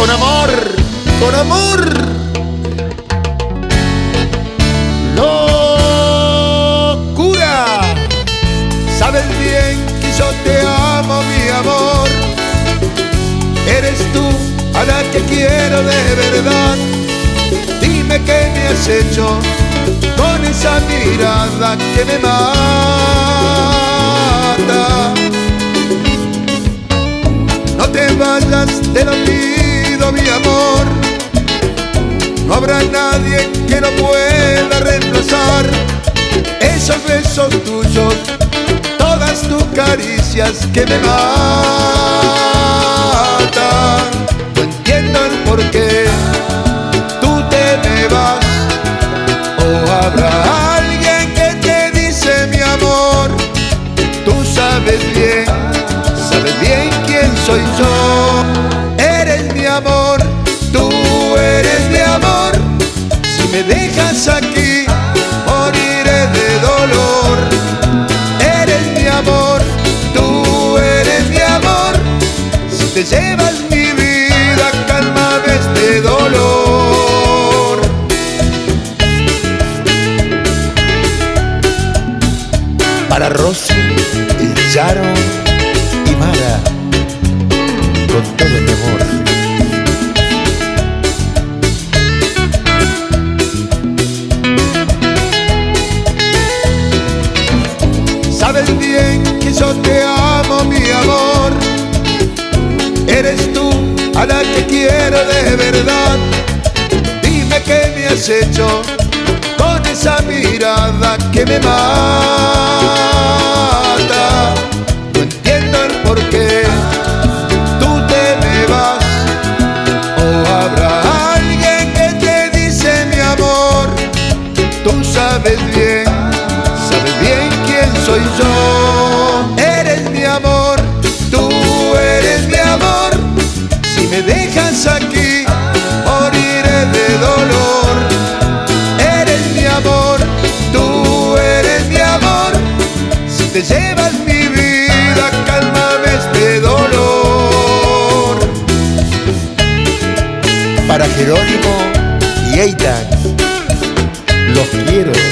con amor, con amor. Locura, sabes bien que yo te amo, mi amor. Eres tú a la que quiero de verdad. Dime qué me has hecho con esa mirada que me mata. No te vayas, te lo pido, mi amor. No habrá nadie que no pueda reemplazar esos besos tuyos, todas tus caricias que me matan. No entiendo el porqué tú te me vas. ¿O habrá alguien que te dice, mi amor? Tú sabes bien quién soy yo. Eres mi amor, tú eres mi amor. Si me dejas aquí, moriré de dolor. Eres mi amor, tú eres mi amor. Si te llevas mi vida, cálmame este dolor. Para Rosy, el Charo y Mara, con todo mi amor. Sabes bien que yo te amo, mi amor. Eres tú a la que quiero de verdad. Dime qué me has hecho con esa mirada que me mata. No entiendo el porqué tú te me vas. ¿O habrá alguien que te dice, mi amor? Tú sabes bien quién soy yo. Eres mi amor, tú eres mi amor. Si me dejas aquí, moriré de dolor. Eres mi amor, tú eres mi amor. Si te llevas mi vida, cálmame este dolor. Para Jerónimo y Eitan, los quiero.